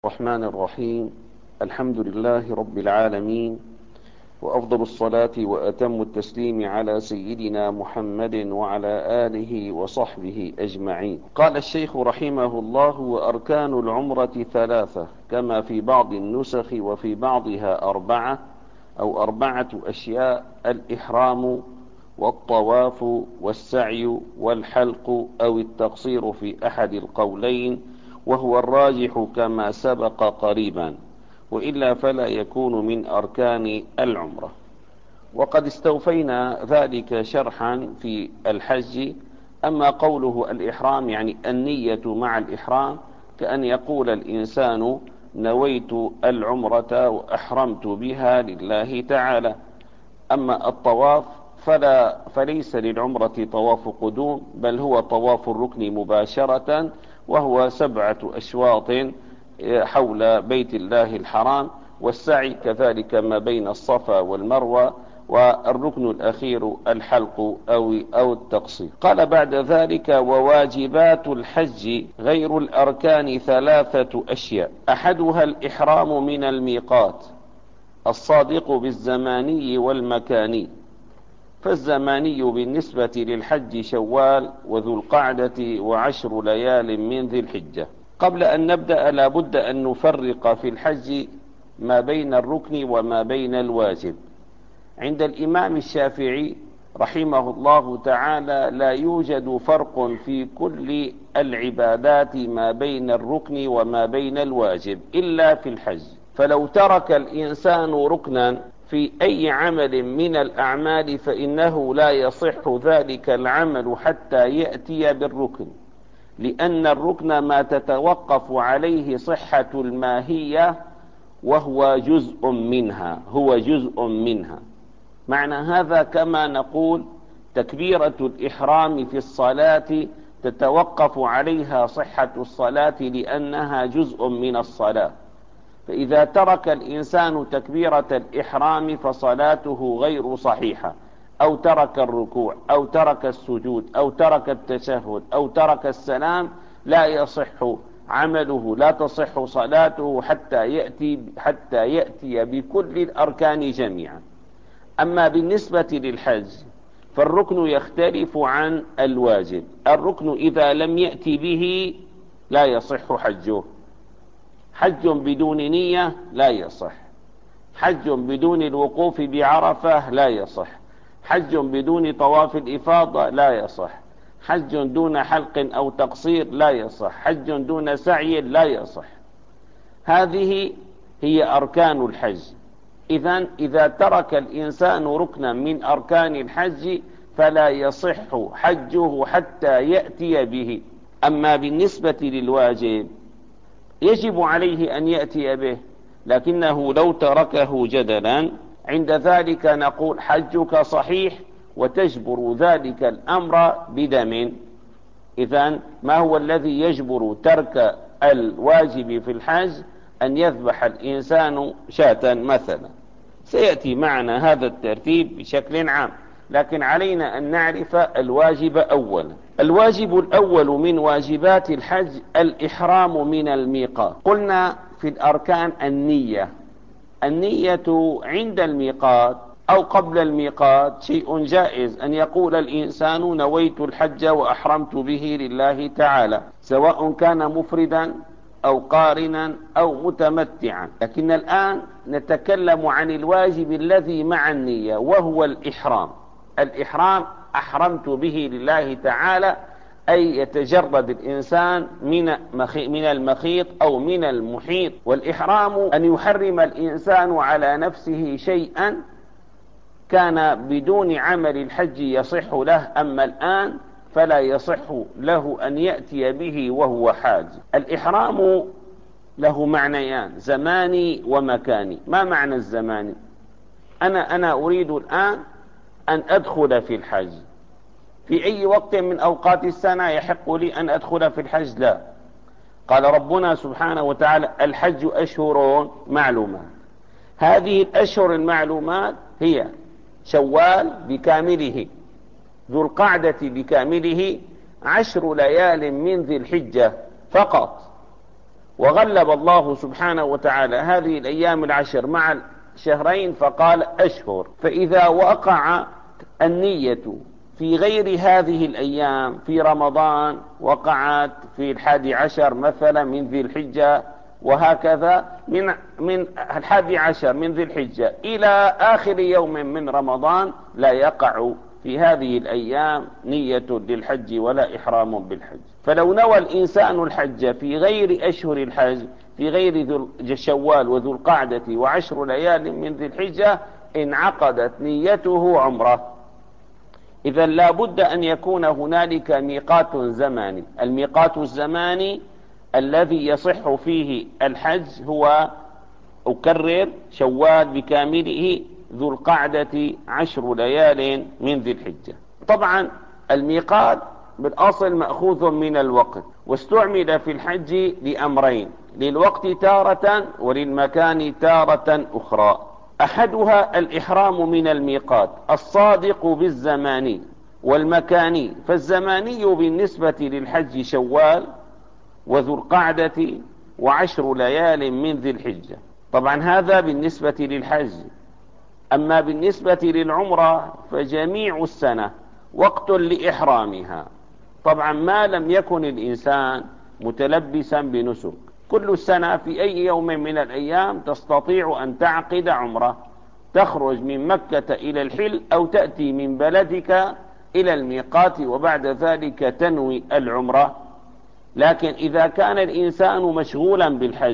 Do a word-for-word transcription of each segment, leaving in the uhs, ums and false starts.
الرحمن الرحيم. الحمد لله رب العالمين، وأفضل الصلاة وأتم التسليم على سيدنا محمد وعلى آله وصحبه أجمعين. قال الشيخ رحمه الله: وأركان العمرة ثلاثة، كما في بعض النسخ وفي بعضها أربعة أو أربعة أشياء: الإحرام والطواف والسعي والحلق أو التقصير في أحد القولين، وهو الراجح كما سبق قريبا، وإلا فلا يكون من أركان العمرة. وقد استوفينا ذلك شرحا في الحج. أما قوله الإحرام يعني النية مع الإحرام، كأن يقول الإنسان: نويت العمرة وأحرمت بها لله تعالى. أما الطواف فلا فليس للعمرة طواف قدوم، بل هو طواف الركن مباشرة، وهو سبعة أشواط حول بيت الله الحرام، والسعي كذلك ما بين الصفا والمروة، والركن الأخير الحلق أو أو التقصير. قال بعد ذلك: وواجبات الحج غير الأركان ثلاثة أشياء: أحدها الإحرام من الميقات الصادق بالزماني والمكاني. فالزماني بالنسبة للحج شوال وذو القعدة وعشر ليال من ذي الحجة. قبل أن نبدأ لا بد أن نفرق في الحج ما بين الركن وما بين الواجب. عند الإمام الشافعي رحمه الله تعالى لا يوجد فرق في كل العبادات ما بين الركن وما بين الواجب إلا في الحج. فلو ترك الإنسان ركنا في أي عمل من الأعمال فإنه لا يصح ذلك العمل حتى يأتي بالركن، لأن الركن ما تتوقف عليه صحة الماهية، وهو جزء منها هو جزء منها معنى هذا كما نقول تكبيرة الإحرام في الصلاة تتوقف عليها صحة الصلاة لأنها جزء من الصلاة. فإذا ترك الإنسان تكبيرة الإحرام فصلاته غير صحيحة، أو ترك الركوع أو ترك السجود أو ترك التشهد أو ترك السلام، لا يصح عمله، لا تصح صلاته حتى يأتي, حتى يأتي بكل الأركان جميعا. أما بالنسبة للحج فالركن يختلف عن الواجب. الركن إذا لم يأتي به لا يصح حجه. حج بدون نية لا يصح، حج بدون الوقوف بعرفة لا يصح، حج بدون طواف الإفاضة لا يصح، حج دون حلق أو تقصير لا يصح، حج دون سعي لا يصح. هذه هي أركان الحج. إذن إذا ترك الإنسان ركنا من أركان الحج فلا يصح حجه حتى يأتي به. أما بالنسبة للواجب يجب عليه أن يأتي به، لكنه لو تركه جدلا عند ذلك نقول: حجك صحيح وتجبر ذلك الأمر بدم. إذن ما هو الذي يجبر ترك الواجب في الحج؟ أن يذبح الإنسان شاة مثلا. سيأتي معنا هذا الترتيب بشكل عام، لكن علينا أن نعرف الواجب أولا. الواجب الأول من واجبات الحج الإحرام من الميقات. قلنا في الأركان النية. النية عند الميقات أو قبل الميقات شيء جائز، أن يقول الإنسان: نويت الحج وأحرمت به لله تعالى، سواء كان مفردا أو قارنا أو متمتعا. لكن الآن نتكلم عن الواجب الذي مع النية، وهو الإحرام. الإحرام أحرمت به لله تعالى، أي يتجرد الإنسان من من المخيط أو من المحيط. والإحرام أن يحرم الإنسان على نفسه شيئا كان بدون عمل الحج يصح له، أما الآن فلا يصح له أن يأتي به وهو حاج. الإحرام له معنيان: زماني ومكاني. ما معنى الزماني؟ أنا أنا أريد الآن أن أدخل في الحج. في أي وقت من أوقات السنة يحق لي أن أدخل في الحج؟ لا. قال ربنا سبحانه وتعالى: الحج أشهر معلومات. هذه الأشهر المعلومات هي شوال بكامله، ذو القعدة بكامله، عشر ليال من ذي الحجة فقط. وغلب الله سبحانه وتعالى هذه الأيام العشر مع الشهرين فقال أشهر. فإذا وقع النية في غير هذه الأيام، في رمضان وقعت في الحادي عشر مثلا من ذي الحجة، وهكذا من من الحادي عشر من ذي الحجة إلى آخر يوم من رمضان، لا يقع في هذه الأيام نية للحج ولا إحرام بالحج. فلو نوى الإنسان الحج في غير أشهر الحج، في غير ذو شوال وذو القعدة وعشر ليال من ذي الحجة، انعقدت نيته عمره. إذا لا بد أن يكون هنالك ميقات زماني. الميقات الزماني الذي يصح فيه الحج هو، أكرر، شوال بكامله، ذو القعدة، عشر ليال من ذي الحجة. طبعا الميقات بالأصل مأخوذ من الوقت، واستعمل في الحج لأمرين: للوقت تارة وللمكان تارة أخرى. أحدها الإحرام من الميقات الصادق بالزماني والمكاني. فالزماني بالنسبة للحج شوال وذو القعدة وعشر ليال من ذي الحجة. طبعا هذا بالنسبة للحج. أما بالنسبة للعمرة فجميع السنة وقت لإحرامها، طبعا ما لم يكن الإنسان متلبسا بنسك. كل السنة في أي يوم من الأيام تستطيع أن تعقد عمرة، تخرج من مكة إلى الحل أو تأتي من بلدك إلى الميقات وبعد ذلك تنوي العمرة. لكن إذا كان الإنسان مشغولا بالحج،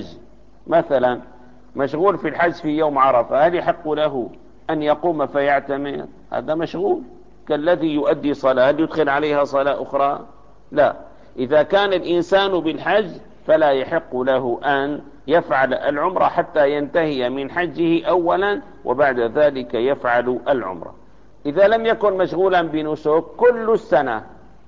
مثلا مشغول في الحج في يوم عرفة، هل يحق له أن يقوم فيعتمر؟ هذا مشغول كالذي يؤدي صلاة، هل يدخل عليها صلاة أخرى؟ لا. إذا كان الإنسان بالحج فلا يحق له أن يفعل العمرة حتى ينتهي من حجه أولا وبعد ذلك يفعل العمرة. إذا لم يكن مشغولا بنسك كل السنة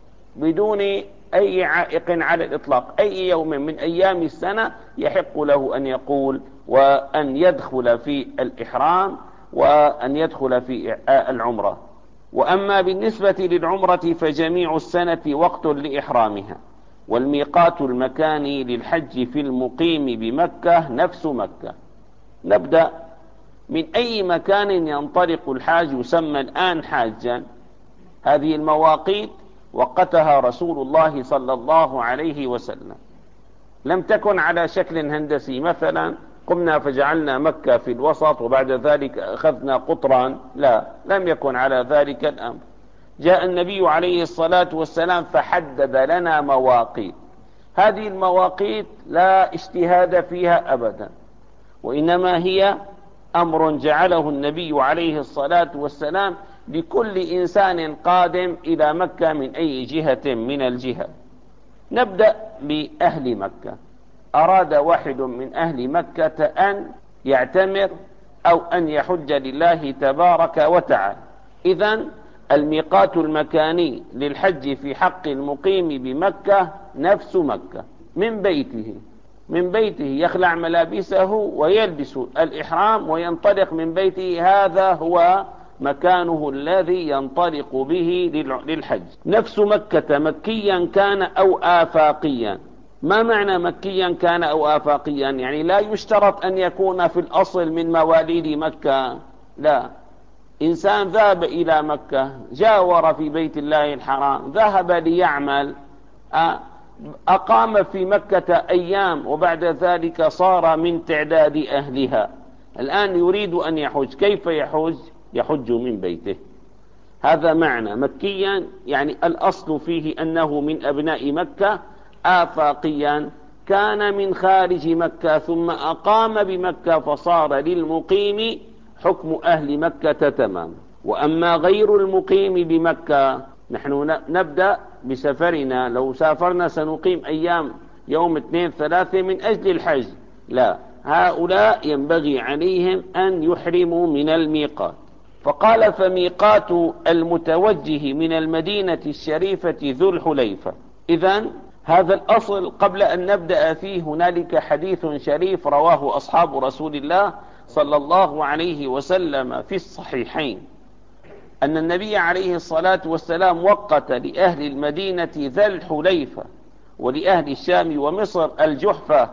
بدون أي عائق على الإطلاق، أي يوم من أيام السنة يحق له أن يقول وأن يدخل في الإحرام وأن يدخل في العمرة. وأما بالنسبة للعمرة فجميع السنة وقت لإحرامها. والميقات المكاني للحج في المقيم بمكة نفس مكة. نبدأ من أي مكان ينطلق الحاج يسمى الآن حاجا. هذه المواقيت وقتها رسول الله صلى الله عليه وسلم، لم تكن على شكل هندسي مثلا قمنا فجعلنا مكة في الوسط وبعد ذلك أخذنا قطرا، لا، لم يكن على ذلك الأمر. جاء النبي عليه الصلاة والسلام فحدد لنا مواقيت. هذه المواقيت لا اجتهاد فيها أبدا، وإنما هي أمر جعله النبي عليه الصلاة والسلام لكل إنسان قادم إلى مكة من أي جهة من الجهات. نبدأ بأهل مكة. أراد واحد من أهل مكة أن يعتمر أو أن يحج لله تبارك وتعالى، إذن الميقات المكاني للحج في حق المقيم بمكة نفس مكة. من بيته من بيته يخلع ملابسه ويلبس الإحرام وينطلق من بيته، هذا هو مكانه الذي ينطلق به للحج. نفس مكة مكيا كان أو آفاقيا. ما معنى مكيا كان أو آفاقيا؟ يعني لا يشترط أن يكون في الأصل من مواليد مكة، لا. إنسان ذهب إلى مكة، جاور في بيت الله الحرام، ذهب ليعمل، أقام في مكة أيام وبعد ذلك صار من تعداد أهلها، الآن يريد أن يحج. كيف يحج؟ يحج من بيته. هذا معنى مكيا، يعني الأصل فيه أنه من أبناء مكة. آفاقيا كان من خارج مكة ثم أقام بمكة فصار للمقيم حكم أهل مكة تمام. وأما غير المقيم بمكة، نحن نبدأ بسفرنا، لو سافرنا سنقيم أيام يوم اثنين ثلاثة من أجل الحج، لا، هؤلاء ينبغي عليهم أن يحرموا من الميقات. فقال فميقات المتوجه من المدينة الشريفة ذو الحليفة. إذن هذا الأصل قبل أن نبدأ فيه هنالك حديث شريف رواه أصحاب رسول الله صلى الله عليه وسلم في الصحيحين، أن النبي عليه الصلاة والسلام وقت لأهل المدينة ذا الحليفة ولأهل الشام ومصر الجحفة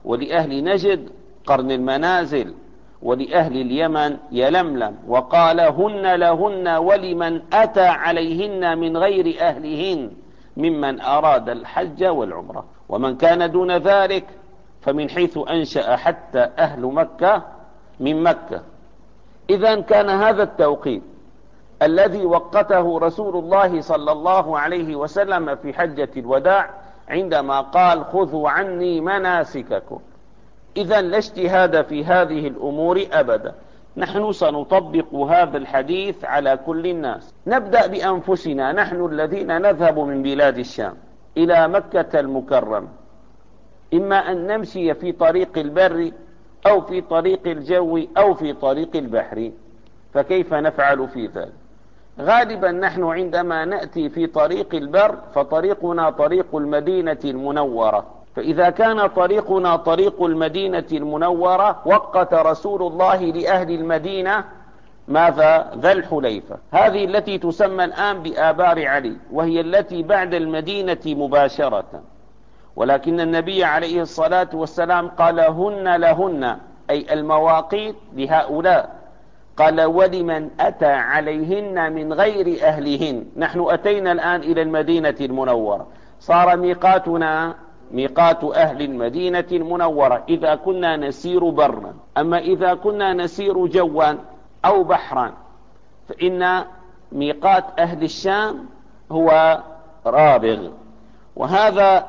ولأهل نجد قرن المنازل، ولأهل اليمن يلملم، وقال هن لهن ولمن أتى عليهن من غير أهلهن ممن أراد الحج والعمرة. ومن كان دون ذلك فمن حيث أنشأ حتى أهل مكة من مكة. إذن كان هذا التوقيت الذي وقته رسول الله صلى الله عليه وسلم في حجة الوداع عندما قال خذوا عني مناسككم. إذن لا اجتهاد في هذه الأمور أبدا. نحن سنطبق هذا الحديث على كل الناس. نبدأ بأنفسنا، نحن الذين نذهب من بلاد الشام إلى مكة المكرمة، إما أن نمشي في طريق البر أو في طريق الجو أو في طريق البحر، فكيف نفعل في ذلك؟ غالبا نحن عندما نأتي في طريق البر فطريقنا طريق المدينة المنورة، فإذا كان طريقنا طريق المدينة المنورة وقت رسول الله لأهل المدينة ماذا؟ ذا الحليفة، هذه التي تسمى الآن بآبار علي، وهي التي بعد المدينة مباشرة. ولكن النبي عليه الصلاة والسلام قال هن لهن، أي المواقيت لهؤلاء. قال ولمن أتى عليهن من غير أهلهن. نحن أتينا الآن إلى المدينة المنورة، صار ميقاتنا ميقات أهل المدينة المنورة إذا كنا نسير برا. أما إذا كنا نسير جوا أو بحرا فإن ميقات أهل الشام هو رابغ، وهذا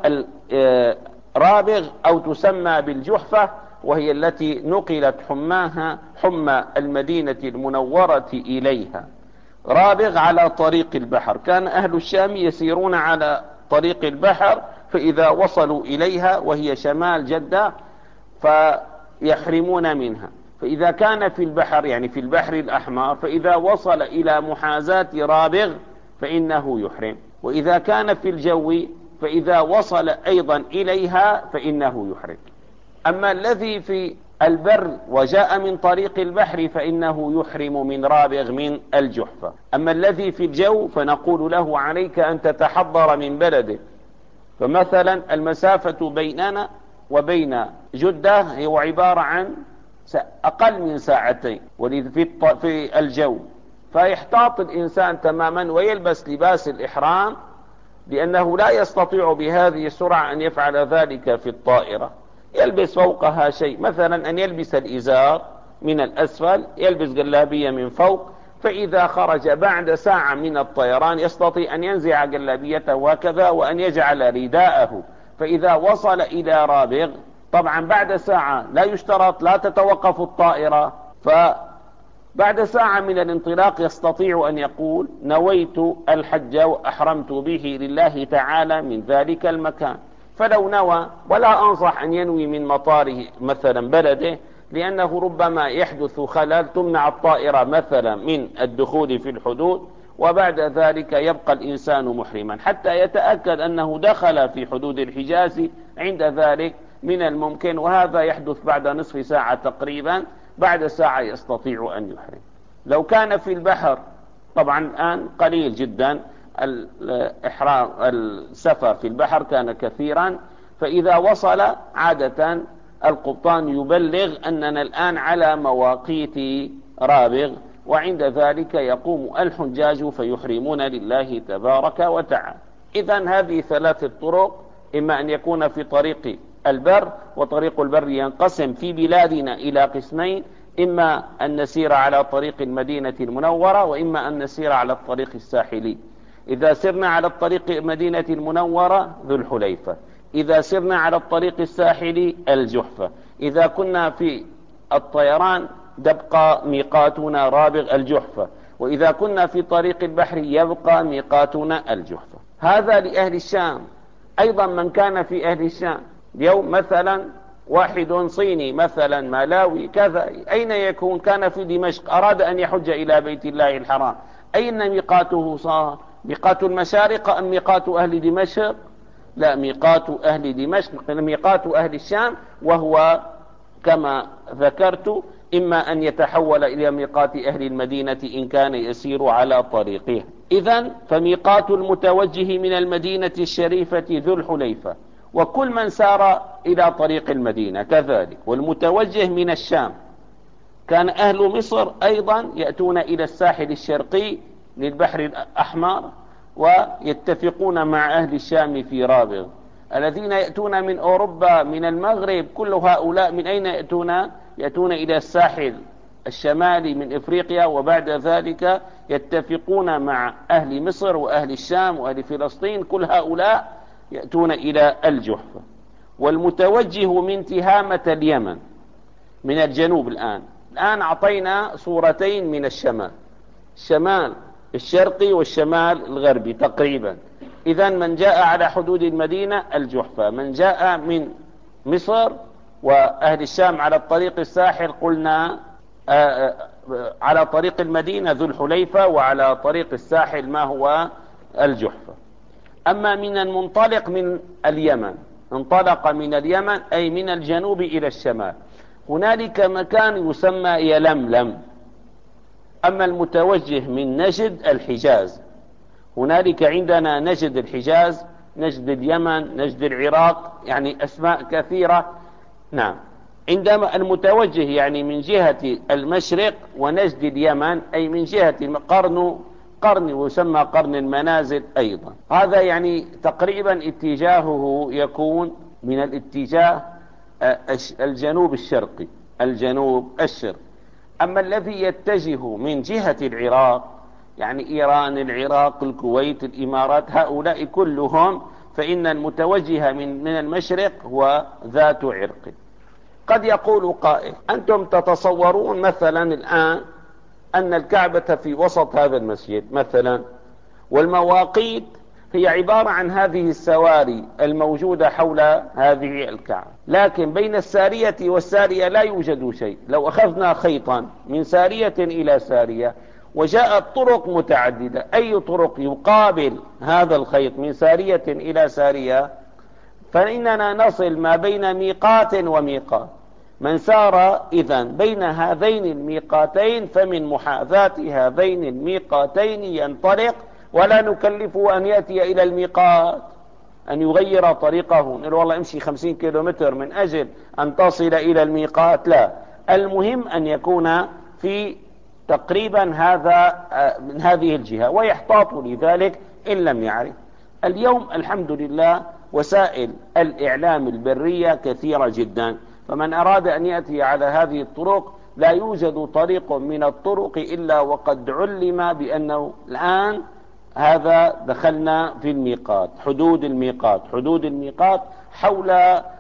رابغ أو تسمى بالجحفة، وهي التي نقلت حماها حمى المدينة المنورة إليها. رابغ على طريق البحر، كان أهل الشام يسيرون على طريق البحر، فإذا وصلوا إليها وهي شمال جدة فيحرمون منها. فإذا كان في البحر يعني في البحر الأحمر فإذا وصل إلى محاذاة رابغ فإنه يحرم، وإذا كان في الجو فإذا وصل أيضا إليها فإنه يحرم. أما الذي في البر وجاء من طريق البحر فإنه يحرم من رابغ من الجحفة. أما الذي في الجو فنقول له عليك أن تتحضر من بلدك. فمثلا المسافة بيننا وبين جدة هي عبارة عن أقل من ساعتين في الجو، فيحتاط الإنسان تماما ويلبس لباس الإحرام، لأنه لا يستطيع بهذه السرعة أن يفعل ذلك في الطائرة. يلبس فوقها شيء، مثلا أن يلبس الإزار من الأسفل، يلبس جلابية من فوق، فإذا خرج بعد ساعة من الطيران يستطيع أن ينزع جلابيته هكذا وأن يجعل رداءه. فإذا وصل إلى رابغ طبعا بعد ساعة لا يشترط لا تتوقف الطائرة، فبعد ساعة من الانطلاق يستطيع أن يقول نويت الحج وأحرمت به لله تعالى من ذلك المكان. فلو نوى، ولا أنصح أن ينوي من مطاره مثلا بلده، لأنه ربما يحدث خلل تمنع الطائرة مثلا من الدخول في الحدود، وبعد ذلك يبقى الإنسان محرما حتى يتأكد أنه دخل في حدود الحجاز. عند ذلك من الممكن، وهذا يحدث بعد نصف ساعة تقريبا، بعد ساعة يستطيع أن يحرم. لو كان في البحر طبعا الآن قليل جدا الإحرام، السفر في البحر كان كثيرا، فإذا وصل عادة القبطان يبلغ أننا الآن على مواقيت رابغ، وعند ذلك يقوم الحجاج فيحرمون لله تبارك وتعالى. إذن هذه ثلاثة طرق، إما أن يكون في طريق البر، وطريق البر ينقسم في بلادنا إلى قسمين، إما أن نسير على طريق المدينة المنورة، وإما أن نسير على الطريق الساحلي. إذا سرنا على الطريق المدينة المنورة ذو الحليفة، إذا سرنا على الطريق الساحلي الجحفة، إذا كنا في الطيران يبقى ميقاتنا رابغ الجحفة، وإذا كنا في طريق البحر يبقى ميقاتنا الجحفة. هذا لأهل الشام. أيضا من كان في أهل الشام اليوم مثلا واحد صيني مثلا مالاوي كذا، أين يكون؟ كان في دمشق، أراد أن يحج إلى بيت الله الحرام، أين ميقاته صار؟ ميقات المشارق أم ميقات أهل دمشق؟ لا، ميقات أهل دمشق، ميقات أهل الشام، وهو كما ذكرت إما أن يتحول إلى ميقات أهل المدينة إن كان يسير على طريقها. إذن فميقات المتوجه من المدينة الشريفة ذو الحليفة، وكل من سار إلى طريق المدينة كذلك. والمتوجه من الشام، كان أهل مصر أيضا يأتون إلى الساحل الشرقي للبحر الأحمر ويتفقون مع أهل الشام في رابغ. الذين يأتون من أوروبا من المغرب كل هؤلاء من أين يأتون؟ يأتون إلى الساحل الشمالي من إفريقيا، وبعد ذلك يتفقون مع أهل مصر وأهل الشام وأهل فلسطين، كل هؤلاء يأتون إلى الجحفة. والمتوجه من تهامة اليمن من الجنوب، الآن الآن أعطينا صورتين من الشمال، الشمال الشرقي والشمال الغربي تقريبا. إذن من جاء على حدود المدينة الجحفة، من جاء من مصر وأهل الشام على الطريق الساحل قلنا آآ آآ على طريق المدينة ذو الحليفة، وعلى طريق الساحل ما هو الجحفة. أما من المنطلق من اليمن، انطلق من اليمن أي من الجنوب إلى الشمال، هنالك مكان يسمى يلملم. أما المتوجه من نجد الحجاز، هنالك عندنا نجد الحجاز، نجد اليمن، نجد العراق، يعني أسماء كثيرة. نعم، عندما المتوجه يعني من جهة المشرق، ونجد اليمن أي من جهة قرن قرن يسمى قرن المنازل أيضا. هذا يعني تقريبا اتجاهه يكون من الاتجاه الجنوب الشرقي، الجنوب الشرقي. أما الذي يتجه من جهة العراق، يعني إيران، العراق، الكويت، الإمارات، هؤلاء كلهم، فإن المتوجه من من المشرق هو ذات عرق. قد يقول قائل: أنتم تتصورون مثلا الآن أن الكعبة في وسط هذا المسجد مثلا، والمواقيت هي عبارة عن هذه السواري الموجودة حول هذه الكعبة، لكن بين السارية والسارية لا يوجد شيء. لو أخذنا خيطا من سارية إلى سارية وجاءت طرق متعددة، أي طرق يقابل هذا الخيط من سارية إلى سارية، فإننا نصل ما بين ميقات وميقات. من سار إذن بين هذين الميقاتين فمن محاذاة هذين الميقاتين ينطلق، ولا نكلفه أن يأتي إلى الميقات أن يغير طريقه، نقول والله امشي خمسين كيلومتر من أجل أن تصل إلى الميقات، لا. المهم أن يكون في تقريبا هذا من هذه الجهة، ويحتاط لذلك إن لم يعرف. اليوم الحمد لله وسائل الإعلام البرية كثيرة جدا، فمن أراد أن يأتي على هذه الطرق لا يوجد طريق من الطرق إلا وقد علم بأنه الآن هذا دخلنا في الميقات، حدود الميقات، حدود الميقات حول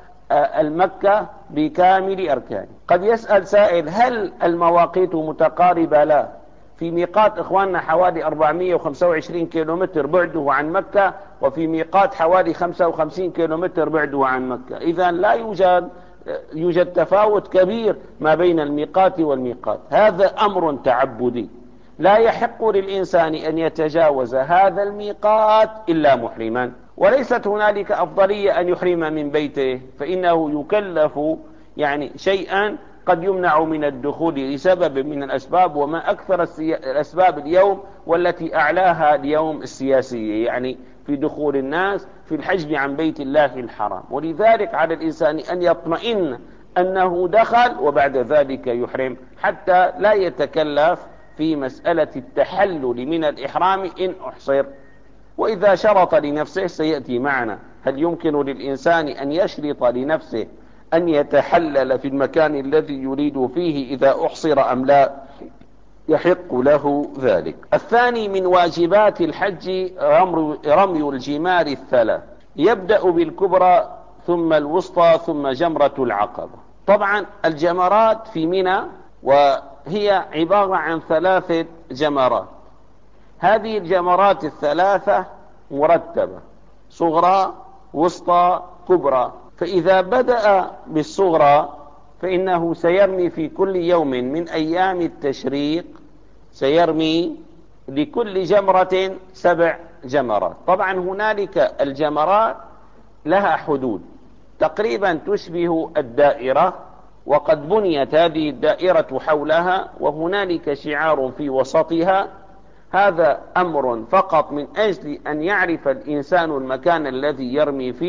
المكة بكامل أركانه. قد يسأل سائل: هل المواقيت متقاربة؟ لا. في ميقات إخواننا حوالي أربعمائة وخمسة وعشرين كيلومتر بعده عن مكة، وفي ميقات حوالي خمسة وخمسين كيلومتر بعده عن مكة. إذن لا يوجد يوجد تفاوت كبير ما بين الميقات والميقات. هذا أمر تعبدي، لا يحق للإنسان أن يتجاوز هذا الميقات إلا محرما، وليست هنالك أفضلية أن يحرم من بيته، فإنه يكلف يعني شيئا قد يمنع من الدخول لسبب من الأسباب، وما أكثر الأسباب اليوم والتي أعلاها اليوم السياسية، يعني في دخول الناس في الحجب عن بيت الله الحرام. ولذلك على الإنسان أن يطمئن أنه دخل وبعد ذلك يحرم، حتى لا يتكلف في مسألة التحلل من الإحرام إن أحصر. وإذا شرط لنفسه سيأتي معنا، هل يمكن للإنسان أن يشرط لنفسه أن يتحلل في المكان الذي يريد فيه إذا أحصر أم لا؟ يحق له ذلك. الثاني من واجبات الحج رمي الجمار الثلاث، يبدأ بالكبرى ثم الوسطى ثم جمرة العقبة. طبعا الجمرات في منى وهي عبارة عن ثلاثة جمرات، هذه الجمرات الثلاثة مرتبة: صغرى، وسطى، كبرى. فإذا بدأ بالصغرى فإنه سيرمي في كل يوم من أيام التشريق، سيرمي لكل جمرة سبع جمرات. طبعا هنالك الجمرات لها حدود تقريبا تشبه الدائرة، وقد بنيت هذه الدائرة حولها، وهنالك شعار في وسطها. هذا أمر فقط من أجل أن يعرف الإنسان المكان الذي يرمي فيه.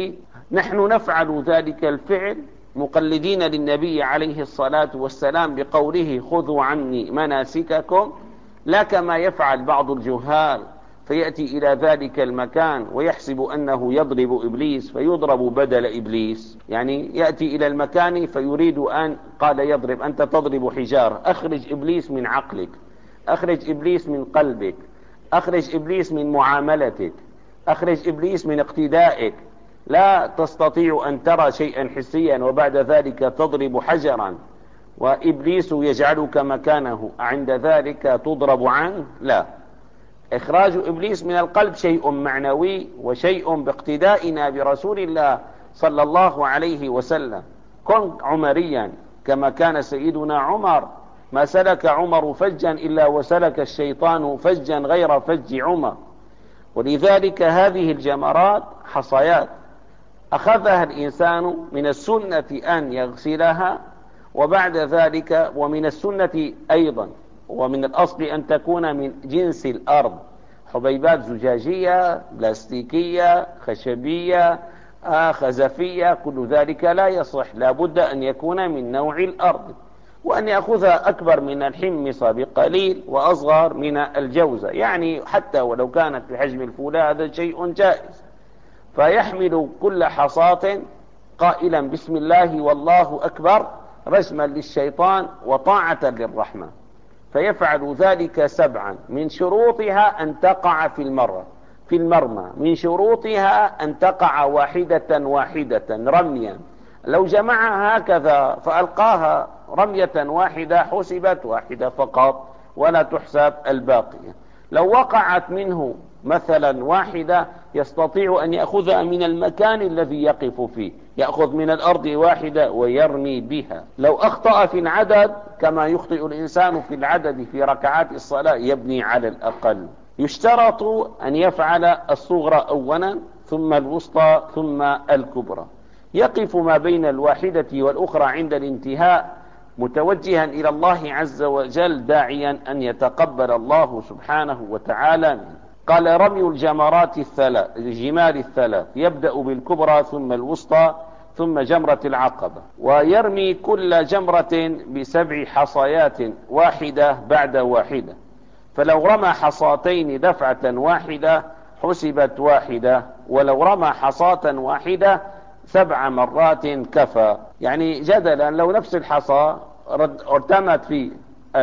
نحن نفعل ذلك الفعل مقلدين للنبي عليه الصلاة والسلام بقوله خذوا عني مناسككم، لا كما يفعل بعض الجهال فيأتي إلى ذلك المكان ويحسب أنه يضرب إبليس فيضرب بدل إبليس. يعني يأتي إلى المكان فيريد أن قال يضرب، أنت تضرب حجارة، أخرج إبليس من عقلك، أخرج إبليس من قلبك، أخرج إبليس من معاملتك، أخرج إبليس من اقتدائك. لا تستطيع أن ترى شيئا حسيا وبعد ذلك تضرب حجرا وإبليس يجعلك مكانه، عند ذلك تضرب عنه؟ لا. إخراج إبليس من القلب شيء معنوي وشيء باقتدائنا برسول الله صلى الله عليه وسلم. كن عمريا كما كان سيدنا عمر، ما سلك عمر فجا إلا وسلك الشيطان فجا غير فج عمر. ولذلك هذه الجمرات حصيات أخذها الإنسان من السنة أن يغسلها، وبعد ذلك ومن السنة أيضا ومن الأصل أن تكون من جنس الأرض، حبيبات زجاجية، بلاستيكية، خشبية، آه خزفية، كل ذلك لا يصح، لا بد أن يكون من نوع الأرض، وأن يأخذها أكبر من الحمص بقليل وأصغر من الجوزة، يعني حتى ولو كانت بحجم الفولاذ هذا شيء جائز. فيحمل كل حصاة قائلا بسم الله والله أكبر رجما للشيطان وطاعة للرحمن، فيفعل ذلك سبعا. من شروطها أن تقع في المرة في المرمى، من شروطها أن تقع واحدة واحدة رميا. لو جمعها هكذا فألقاها رمية واحدة حسبت واحدة فقط ولا تحسب الباقية. لو وقعت منه مثلا واحدة يستطيع أن يأخذها من المكان الذي يقف فيه، يأخذ من الأرض واحدة ويرمي بها. لو أخطأ في العدد كما يخطئ الإنسان في العدد في ركعات الصلاة يبني على الأقل. يشترط أن يفعل الصغرى أولا ثم الوسطى ثم الكبرى، يقف ما بين الواحدة والأخرى عند الانتهاء متوجها إلى الله عز وجل داعيا أن يتقبل الله سبحانه وتعالى منه. قال رمي الجمرات الثلاث الجمال الثلاث، يبدأ بالكبرى ثم الوسطى ثم جمرة العقبة، ويرمي كل جمرة بسبع حصيات واحدة بعد واحدة، فلو رمى حصاتين دفعة واحدة حسبت واحدة، ولو رمى حصاة واحدة سبع مرات كفى. يعني جدلا لو نفس الحصى ارتمت في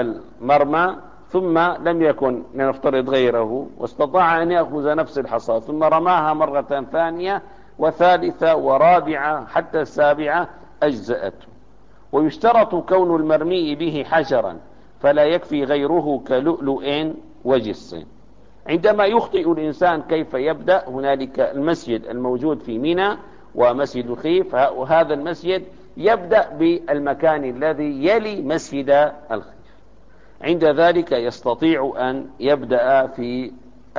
المرمى ثم لم يكن لنفترض غيره واستطاع أن يأخذ نفس الحصى ثم رماها مرة ثانية وثالثة ورابعة حتى السابعة أجزأته. ويشترط كون المرمي به حجرا فلا يكفي غيره كلؤلؤ وجص. عندما يخطئ الإنسان كيف يبدأ؟ هنالك المسجد الموجود في منى ومسجد الخيف، وهذا المسجد يبدأ بالمكان الذي يلي مسجد الخيف، عند ذلك يستطيع أن يبدأ في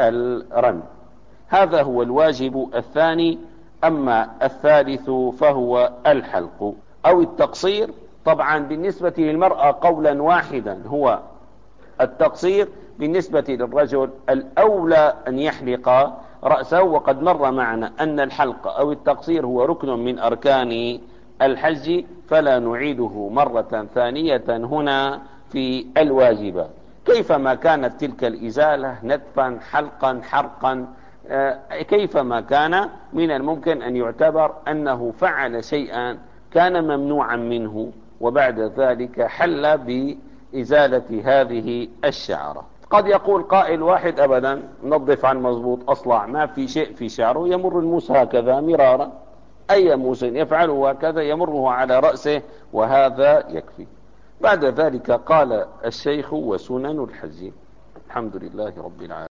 الرمي. هذا هو الواجب الثاني. أما الثالث فهو الحلق أو التقصير. طبعا بالنسبة للمرأة قولا واحدا هو التقصير، بالنسبة للرجل الأولى أن يحلق رأسه، وقد مر معنا أن الحلق أو التقصير هو ركن من أركان الحج، فلا نعيده مرة ثانية هنا في الواجبات. كيفما كانت تلك الإزالة نتفا حلقا حرقا كيفما كان، من الممكن أن يعتبر أنه فعل شيئا كان ممنوعا منه وبعد ذلك حل بإزالة هذه الشعرة. قد يقول قائل واحد أبدا نظف عن مضبوط أصلع ما في شيء في شعره، يمر الموس هكذا مرارا، أي موس يفعله هكذا يمره على رأسه وهذا يكفي. بعد ذلك قال الشيخ وسنن الحج. الحمد لله رب العالمين.